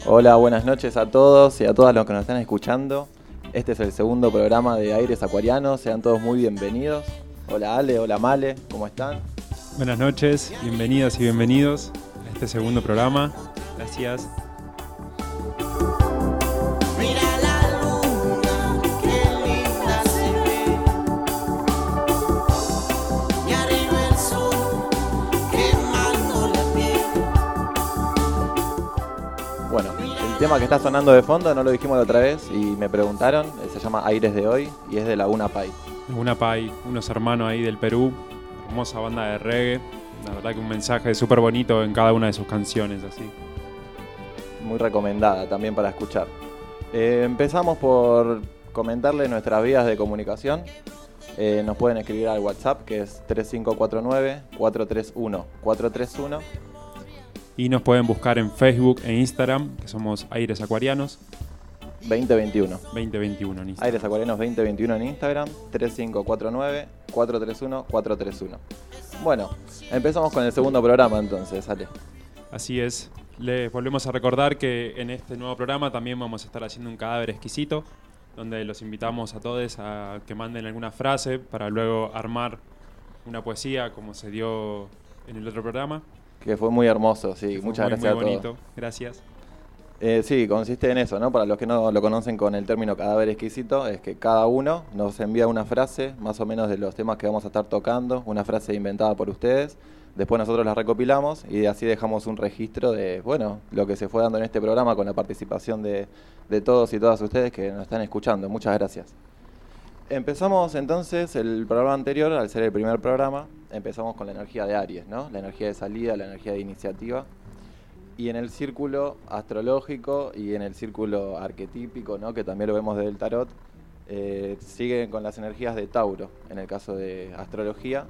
Hola, buenas noches a todos y a todas los que nos están escuchando. Este es el segundo programa de Aires Acuarianos, sean todos muy bienvenidos. Hola Ale, hola Male, ¿cómo están? Buenas noches, bienvenidas y bienvenidos a este segundo programa. Gracias. Bueno, el tema que está sonando de fondo no lo dijimos la otra vez y me preguntaron, se llama Aires de Hoy y es de Laguna Pai. Laguna Pai, unos hermanos ahí del Perú, hermosa banda de reggae. La verdad que un mensaje súper bonito en cada una de sus canciones, así. Muy recomendada también para escuchar. Empezamos por comentarles nuestras vías de comunicación. Nos pueden escribir al WhatsApp, que es 3549-431-431. Y nos pueden buscar en Facebook e Instagram, que somos Aires Acuarianos 2021 en Instagram. Aires Acuarianos 2021 en Instagram, 3549-431-431. Bueno, empezamos con el segundo programa entonces, Ale. Así es. Les volvemos a recordar que en este nuevo programa también vamos a estar haciendo un cadáver exquisito, donde los invitamos a todos a que manden alguna frase para luego armar una poesía como se dio en el otro programa. Que fue muy hermoso, sí, muchas gracias muy a todos. bonito, gracias. Sí, consiste en eso, ¿no? Para los que no lo conocen con el término cadáver exquisito, es que cada uno nos envía una frase, más o menos de los temas que vamos a estar tocando, una frase inventada por ustedes. Después nosotros la recopilamos y así dejamos un registro de, bueno, lo que se fue dando en este programa con la participación de todos y todas ustedes que nos están escuchando. Muchas gracias. Empezamos entonces el programa anterior, al ser el primer programa, empezamos con la energía de Aries, ¿no? La energía de salida, la energía de iniciativa. Y en el círculo astrológico y en el círculo arquetípico, ¿no? Que también lo vemos desde el tarot, siguen con las energías de Tauro, en el caso de astrología.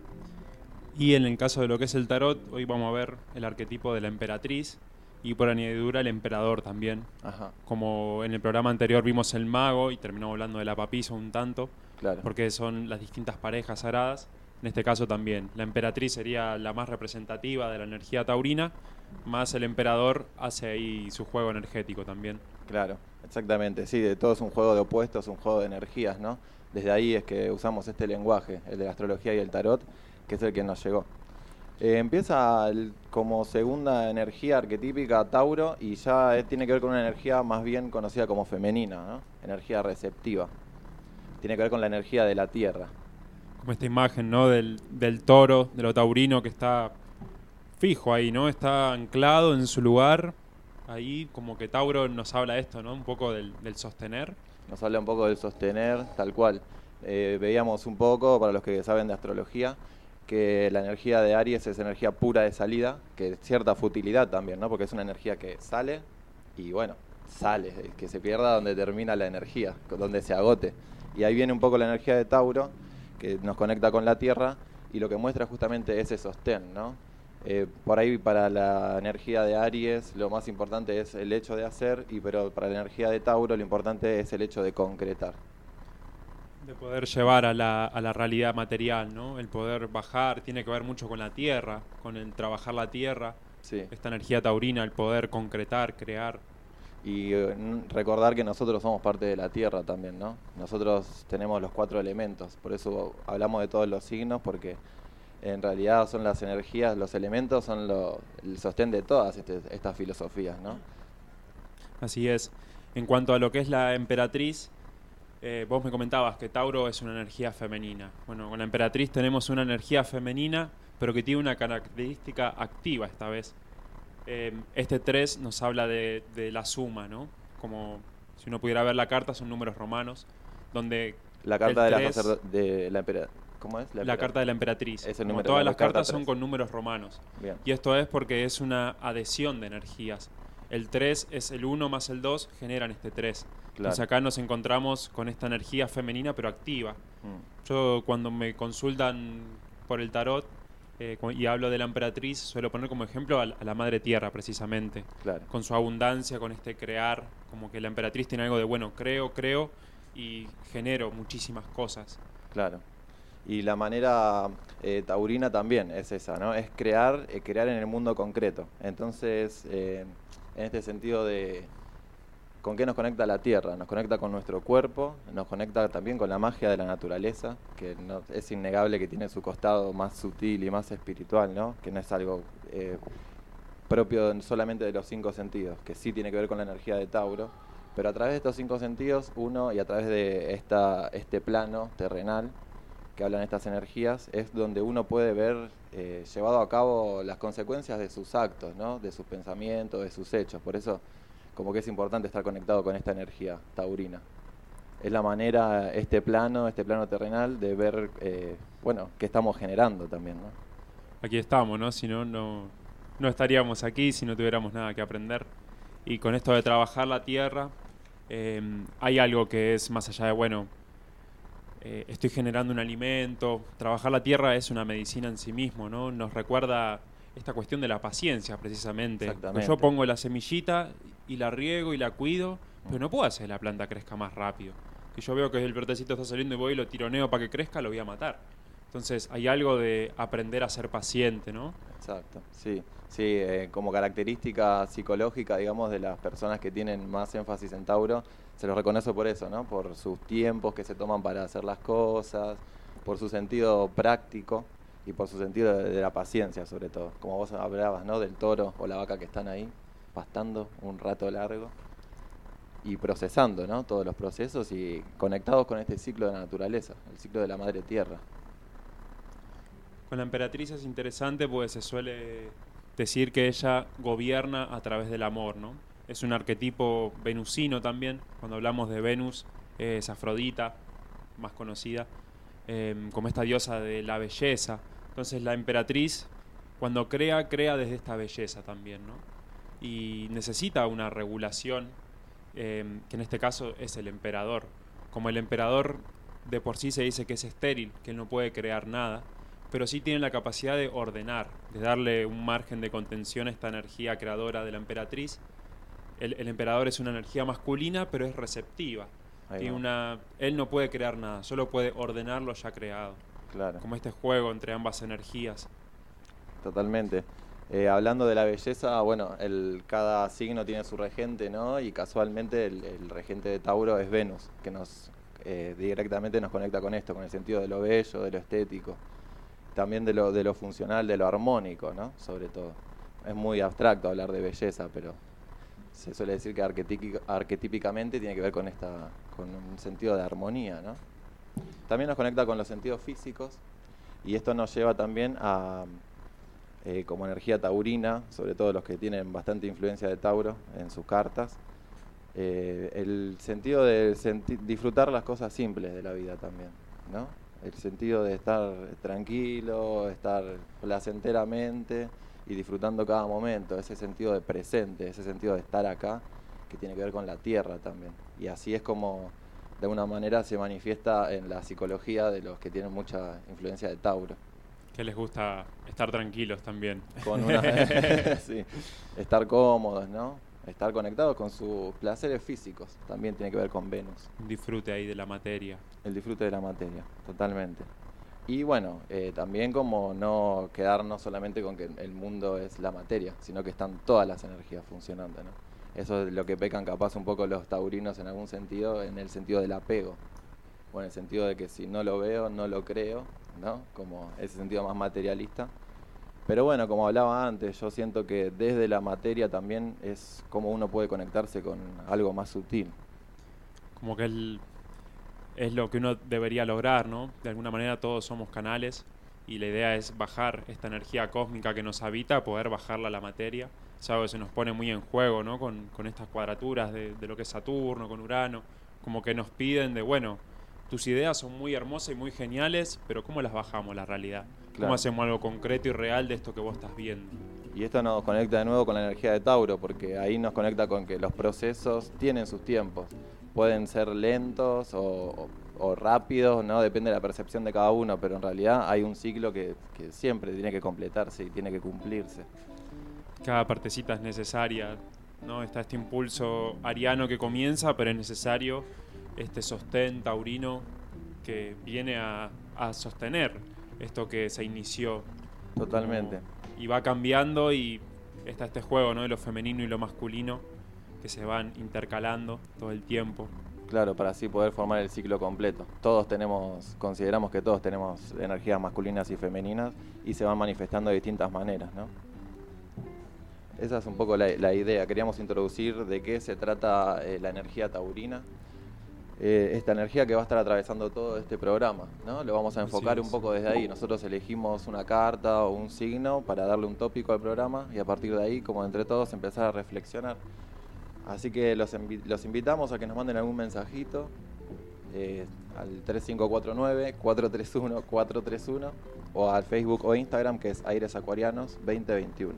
Y en el caso de lo que es el tarot, hoy vamos a ver el arquetipo de la emperatriz y por añadidura el emperador también. Ajá. Como en el programa anterior vimos el mago y terminamos hablando de la papisa un tanto, Claro. porque son las distintas parejas sagradas. En este caso también, la emperatriz sería la más representativa de la energía taurina, más el emperador hace ahí su juego energético también. Claro, exactamente, sí, de todo es un juego de opuestos, un juego de energías, ¿no? Desde ahí es que usamos este lenguaje, el de la astrología y el tarot, que es el que nos llegó. Empieza como segunda energía arquetípica Tauro y ya tiene que ver con una energía más bien conocida como femenina, ¿no? Energía receptiva. Tiene que ver con la energía de la tierra. Como esta imagen, ¿no? del toro, de lo taurino que está fijo ahí, ¿no? Está anclado en su lugar. Ahí como que Tauro nos habla de esto, ¿no? Un poco del sostener. Nos habla un poco del sostener, tal cual. Veíamos un poco, para los que saben de astrología, que la energía de Aries es energía pura de salida, que cierta futilidad también, ¿no? Porque es una energía que sale y bueno, sale, que se pierda donde termina la energía, donde se agote. Y ahí viene un poco la energía de Tauro, que nos conecta con la Tierra y lo que muestra justamente ese sostén, ¿no? Por ahí para la energía de Aries lo más importante es el hecho de hacer, pero para la energía de Tauro lo importante es el hecho de concretar. De poder llevar a la realidad material, ¿no? El poder bajar tiene que ver mucho con la tierra, con el trabajar la tierra. Sí. Esta energía taurina, el poder concretar, crear. Y recordar que nosotros somos parte de la Tierra también, ¿no? Nosotros tenemos los 4 elementos, por eso hablamos de todos los signos, porque en realidad son las energías, los elementos son el sostén de todas estas filosofías, ¿no? Así es. En cuanto a lo que es la emperatriz, vos me comentabas que Tauro es una energía femenina. Bueno, con la emperatriz tenemos una energía femenina, pero que tiene una característica activa esta vez. Este 3 nos habla de la suma, ¿no? Como si uno pudiera ver la carta, son números romanos, donde la carta el de la emperatriz. ¿Cómo es? La carta de la emperatriz. Es el Como número, todas la las cartas 3. son con números romanos. Bien. Y esto es porque es una adhesión de energías. El 3 es el 1 más el 2, generan este 3. Claro. Entonces acá nos encontramos con esta energía femenina pero activa. Yo cuando me consultan por el tarot y hablo de la emperatriz, suelo poner como ejemplo a la madre tierra precisamente. Claro. Con su abundancia, con este crear, como que la emperatriz tiene algo de bueno, creo y genero muchísimas cosas. Claro. Y la manera taurina también es esa, ¿no? Es crear en el mundo concreto. Entonces, en este sentido de ¿Con qué nos conecta la tierra? Nos conecta con nuestro cuerpo, nos conecta también con la magia de la naturaleza, que es innegable que tiene su costado más sutil y más espiritual, ¿no? Que no es algo propio solamente de los 5 sentidos, que sí tiene que ver con la energía de Tauro, pero a través de estos 5 sentidos, y a través de este plano terrenal que hablan estas energías, es donde uno puede ver llevado a cabo las consecuencias de sus actos, ¿no? De sus pensamientos, de sus hechos. Por eso como que es importante estar conectado con esta energía taurina. Es la manera, este plano terrenal, de ver, qué estamos generando también, ¿no? Aquí estamos, ¿no? Si no, no estaríamos aquí si no tuviéramos nada que aprender. Y con esto de trabajar la tierra, hay algo que es más allá de, estoy generando un alimento. Trabajar la tierra es una medicina en sí mismo, ¿no? Nos recuerda esta cuestión de la paciencia, precisamente. Exactamente. Yo pongo la semillita y la riego y la cuido, pero no puedo hacer que la planta crezca más rápido. Si yo veo que el brotecito está saliendo y voy y lo tironeo para que crezca, lo voy a matar. Entonces hay algo de aprender a ser paciente, ¿no? Exacto, sí. Sí, como característica psicológica, digamos, de las personas que tienen más énfasis en Tauro, se los reconoce por eso, ¿no? Por sus tiempos que se toman para hacer las cosas, por su sentido práctico y por su sentido de la paciencia, sobre todo. Como vos hablabas, ¿no? Del toro o la vaca que están ahí, pastando un rato largo y procesando, ¿no? Todos los procesos y conectados con este ciclo de la naturaleza, el ciclo de la madre tierra. Con la emperatriz es interesante porque se suele decir que ella gobierna a través del amor, ¿no? Es un arquetipo venusino también. Cuando hablamos de Venus, es Afrodita, más conocida, como esta diosa de la belleza. Entonces la emperatriz, cuando crea desde esta belleza también, ¿no? Y necesita una regulación, que en este caso es el emperador. Como el emperador de por sí se dice que es estéril, que él no puede crear nada, pero sí tiene la capacidad de ordenar, de darle un margen de contención a esta energía creadora de la emperatriz. El emperador es una energía masculina, pero es receptiva. Él no puede crear nada, solo puede ordenar lo ya creado. Claro. Como este juego entre ambas energías. Totalmente. Hablando de la belleza, cada signo tiene su regente, ¿no? Y casualmente el regente de Tauro es Venus, que directamente nos conecta con esto, con el sentido de lo bello, de lo estético. También de lo funcional, de lo armónico, ¿no? Sobre todo. Es muy abstracto hablar de belleza, pero se suele decir que arquetípicamente tiene que ver con un sentido de armonía, ¿no? También nos conecta con los sentidos físicos y esto nos lleva también a, como energía taurina, sobre todo los que tienen bastante influencia de Tauro en sus cartas, el sentido de disfrutar las cosas simples de la vida también, ¿no? El sentido de estar tranquilo, estar placenteramente y disfrutando cada momento, ese sentido de presente, ese sentido de estar acá, que tiene que ver con la tierra también. Y así es como de alguna manera se manifiesta en la psicología de los que tienen mucha influencia de Tauro. Que les gusta estar tranquilos también. Sí, estar cómodos, ¿no? Estar conectados con sus placeres físicos, también tiene que ver con Venus. Un disfrute ahí de la materia. El disfrute de la materia, totalmente. Y también como no quedarnos solamente con que el mundo es la materia, sino que están todas las energías funcionando, ¿no? Eso es lo que pecan capaz un poco los taurinos en algún sentido, en el sentido del apego. O en el sentido de que si no lo veo, no lo creo, ¿no? Como ese sentido más materialista. Pero como hablaba antes, yo siento que desde la materia también es como uno puede conectarse con algo más sutil. Como que es lo que uno debería lograr, ¿no? De alguna manera todos somos canales y la idea es bajar esta energía cósmica que nos habita, poder bajarla a la materia. Es algo que se nos pone muy en juego, ¿no? Con estas cuadraturas de lo que es Saturno, con Urano. Como que nos piden tus ideas son muy hermosas y muy geniales, pero ¿cómo las bajamos a la realidad? ¿Cómo Claro. hacemos algo concreto y real de esto que vos estás viendo? Y esto nos conecta de nuevo con la energía de Tauro, porque ahí nos conecta con que los procesos tienen sus tiempos. Pueden ser lentos o rápidos, ¿no? Depende de la percepción de cada uno, pero en realidad hay un ciclo que siempre tiene que completarse y tiene que cumplirse. Cada partecita es necesaria, ¿no? Está este impulso ariano que comienza, pero es necesario este sostén taurino que viene a sostener esto que se inició. Totalmente. Y va cambiando y está este juego, ¿no? De lo femenino y lo masculino que se van intercalando todo el tiempo. Claro, para así poder formar el ciclo completo. Consideramos que todos tenemos energías masculinas y femeninas y se van manifestando de distintas maneras, ¿no? Esa es un poco la idea. Queríamos introducir de qué se trata la energía taurina. Esta energía que va a estar atravesando todo este programa, ¿no? Lo vamos a enfocar un poco desde ahí. Nosotros elegimos una carta o un signo para darle un tópico al programa y a partir de ahí, como entre todos, empezar a reflexionar. Así que los invitamos a que nos manden algún mensajito al 3549-431-431 o al Facebook o Instagram, que es Aires Acuarianos 2021.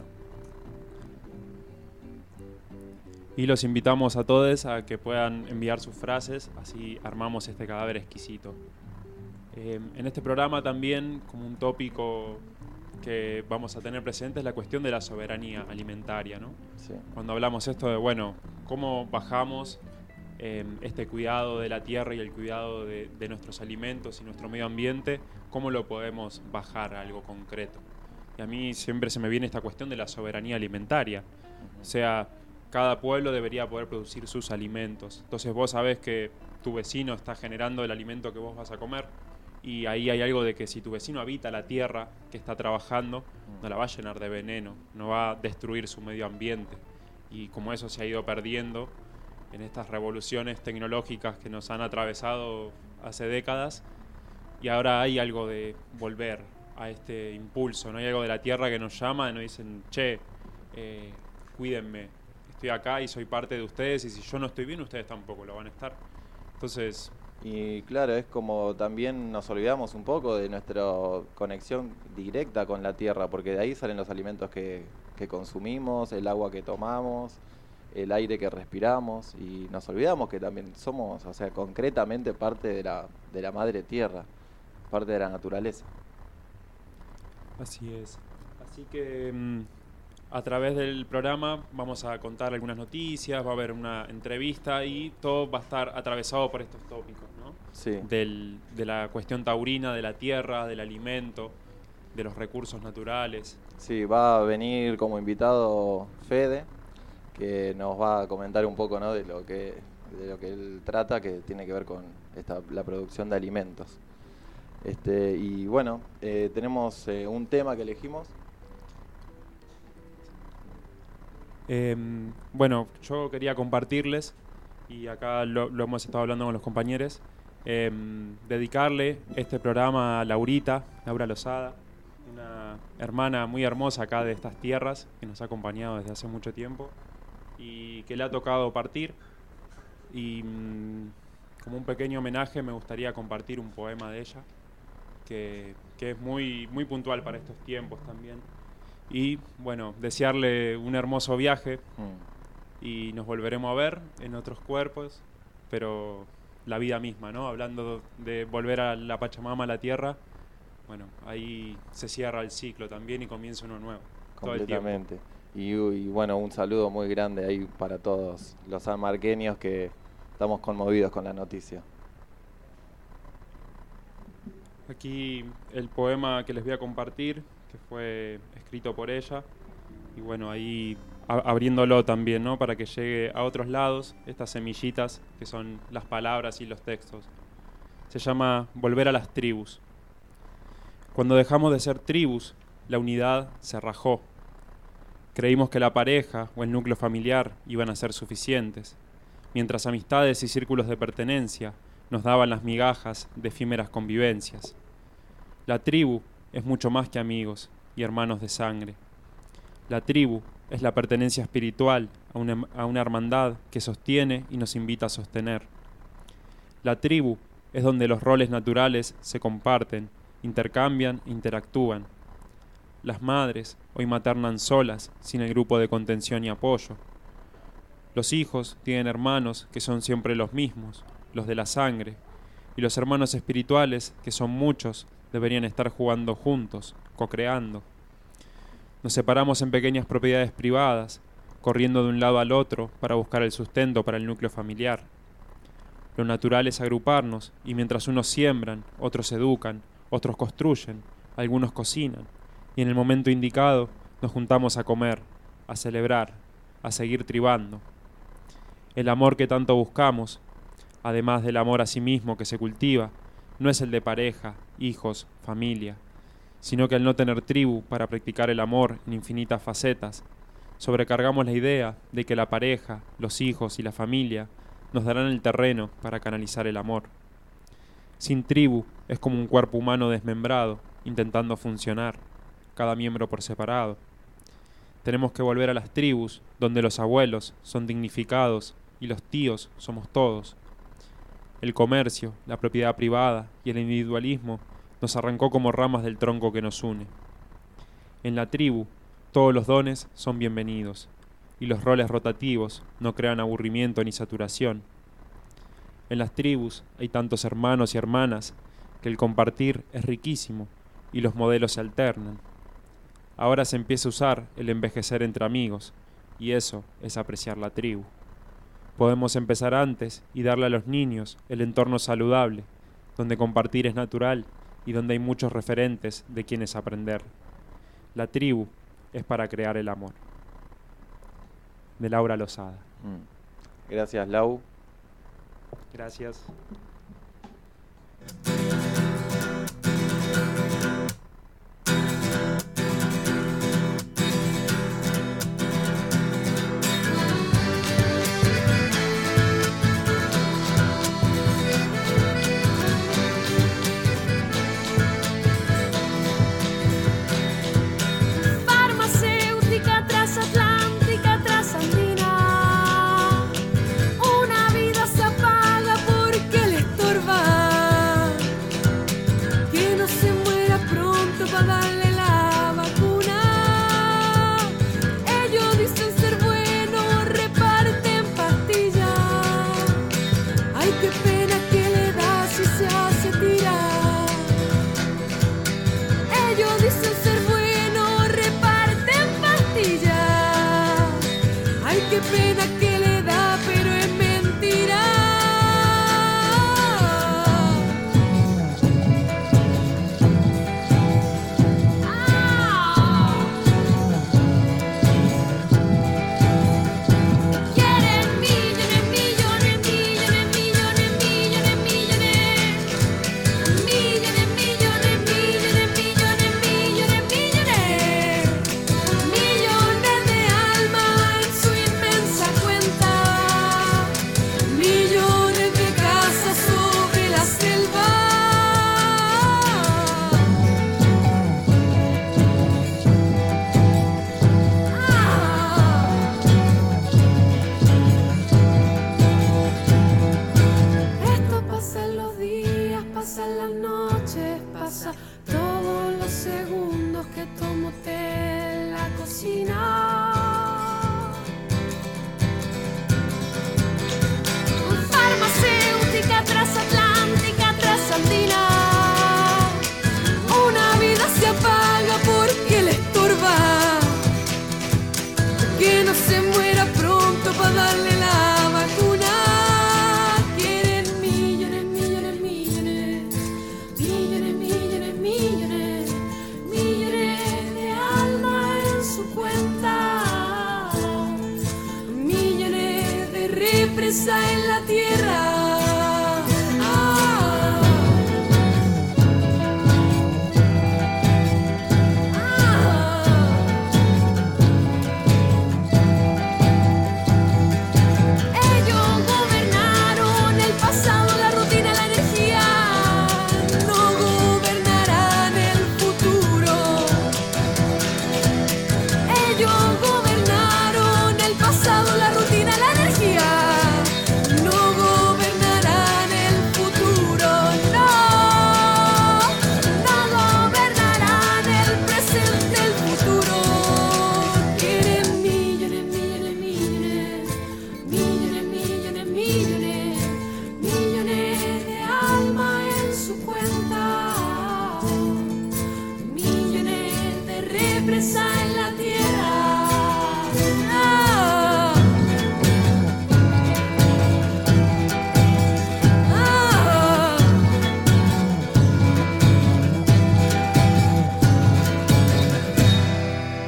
Y los invitamos a todos a que puedan enviar sus frases, así armamos este cadáver exquisito. En este programa también, como un tópico que vamos a tener presente, es la cuestión de la soberanía alimentaria, ¿no? Sí. Cuando hablamos esto de, bueno, cómo bajamos este cuidado de la tierra y el cuidado de nuestros alimentos y nuestro medio ambiente, cómo lo podemos bajar a algo concreto. Y a mí siempre se me viene esta cuestión de la soberanía alimentaria. O sea, cada pueblo debería poder producir sus alimentos. Entonces vos sabés que tu vecino está generando el alimento que vos vas a comer y ahí hay algo de que si tu vecino habita la tierra que está trabajando, no la va a llenar de veneno, no va a destruir su medio ambiente. Y como eso se ha ido perdiendo en estas revoluciones tecnológicas que nos han atravesado hace décadas, y ahora hay algo de volver a este impulso, ¿no? Hay algo de la tierra que nos llama y nos dicen, che, cuídenme, estoy acá y soy parte de ustedes y si yo no estoy bien, ustedes tampoco lo van a estar. Entonces... Y claro, es como también nos olvidamos un poco de nuestra conexión directa con la tierra, porque de ahí salen los alimentos que consumimos, el agua que tomamos, el aire que respiramos, y nos olvidamos que también somos, o sea, concretamente parte de la madre tierra, parte de la naturaleza. Así es. Así que a través del programa vamos a contar algunas noticias, va a haber una entrevista y todo va a estar atravesado por estos tópicos, ¿no? Sí. De la cuestión taurina, de la tierra, del alimento, de los recursos naturales. Sí, va a venir como invitado Fede, que nos va a comentar un poco, ¿no?, de lo que él trata, que tiene que ver con la producción de alimentos. Y bueno, tenemos un tema que elegimos. Bueno, yo quería compartirles, y acá lo hemos estado hablando con los compañeros, dedicarle este programa a Laura Lozada, una hermana muy hermosa acá de estas tierras, que nos ha acompañado desde hace mucho tiempo y que le ha tocado partir. Y como un pequeño homenaje me gustaría compartir un poema de ella, que es muy, muy puntual para estos tiempos también. Y bueno, desearle un hermoso viaje y nos volveremos a ver en otros cuerpos, pero la vida misma, ¿no? Hablando de volver a la Pachamama, a la tierra, bueno, ahí se cierra el ciclo también y comienza uno nuevo. Completamente. Y bueno, un saludo muy grande ahí para todos los sanmarqueños que estamos conmovidos con la noticia. Aquí el poema que les voy a compartir, que fue escrito por ella, y bueno, ahí abriéndolo también, ¿no?, para que llegue a otros lados, estas semillitas que son las palabras y los textos. Se llama Volver a las tribus. Cuando dejamos de ser tribus, la unidad se rajó. Creímos que la pareja o el núcleo familiar iban a ser suficientes, mientras amistades y círculos de pertenencia nos daban las migajas de efímeras convivencias. La tribu es mucho más que amigos y hermanos de sangre. La tribu es la pertenencia espiritual a una hermandad que sostiene y nos invita a sostener. La tribu es donde los roles naturales se comparten, intercambian e interactúan. Las madres hoy maternan solas, sin el grupo de contención y apoyo. Los hijos tienen hermanos que son siempre los mismos, los de la sangre, y los hermanos espirituales, que son muchos, deberían estar jugando juntos, co-creando. Nos separamos en pequeñas propiedades privadas, corriendo de un lado al otro para buscar el sustento para el núcleo familiar. Lo natural es agruparnos, y mientras unos siembran, otros educan, otros construyen, algunos cocinan, y en el momento indicado nos juntamos a comer, a celebrar, a seguir tribando. El amor que tanto buscamos, además del amor a sí mismo que se cultiva, no es el de pareja, hijos, familia, sino que al no tener tribu para practicar el amor en infinitas facetas, sobrecargamos la idea de que la pareja, los hijos y la familia nos darán el terreno para canalizar el amor. Sin tribu es como un cuerpo humano desmembrado, intentando funcionar, cada miembro por separado. Tenemos que volver a las tribus, donde los abuelos son dignificados y los tíos somos todos. El comercio, la propiedad privada y el individualismo nos arrancó como ramas del tronco que nos une. En la tribu, todos los dones son bienvenidos, y los roles rotativos no crean aburrimiento ni saturación. En las tribus hay tantos hermanos y hermanas que el compartir es riquísimo y los modelos se alternan. Ahora se empieza a usar el envejecer entre amigos, y eso es apreciar la tribu. Podemos empezar antes y darle a los niños el entorno saludable, donde compartir es natural y donde hay muchos referentes de quienes aprender. La tribu es para crear el amor. De Laura Lozada. Gracias, Lau. Gracias. Farmacéutica transatlántica, trasandina. Una vida se apaga porque le estorba. Que no se muera pronto para darle la vacuna. Ellos dicen ser buenos, reparten pastillas. Ay, qué pena que le da si se hace tirar. Ellos dicen ser buenos, reparten pastillas. Ay, qué pena que le da, pero es mentira. Quieren millones, millones, millones, millones, millones, millones. Millones, millones, millones, millones, millones, millones. Millones de almas en su inmensa cuenta. Millones de casas sobre la selva. Esto pasa en los días, pasa en las noches, pasa todos los segundos que tomo té en la cocina. Farmacéutica transatlántica, trasandina. Una vida se apaga porque le estorba. Que no se muera pronto para darle la vacuna. Quieren millones, millones, millones. Millones, millones, millones. Millones de almas en su cuenta. Millones de represas en la tierra.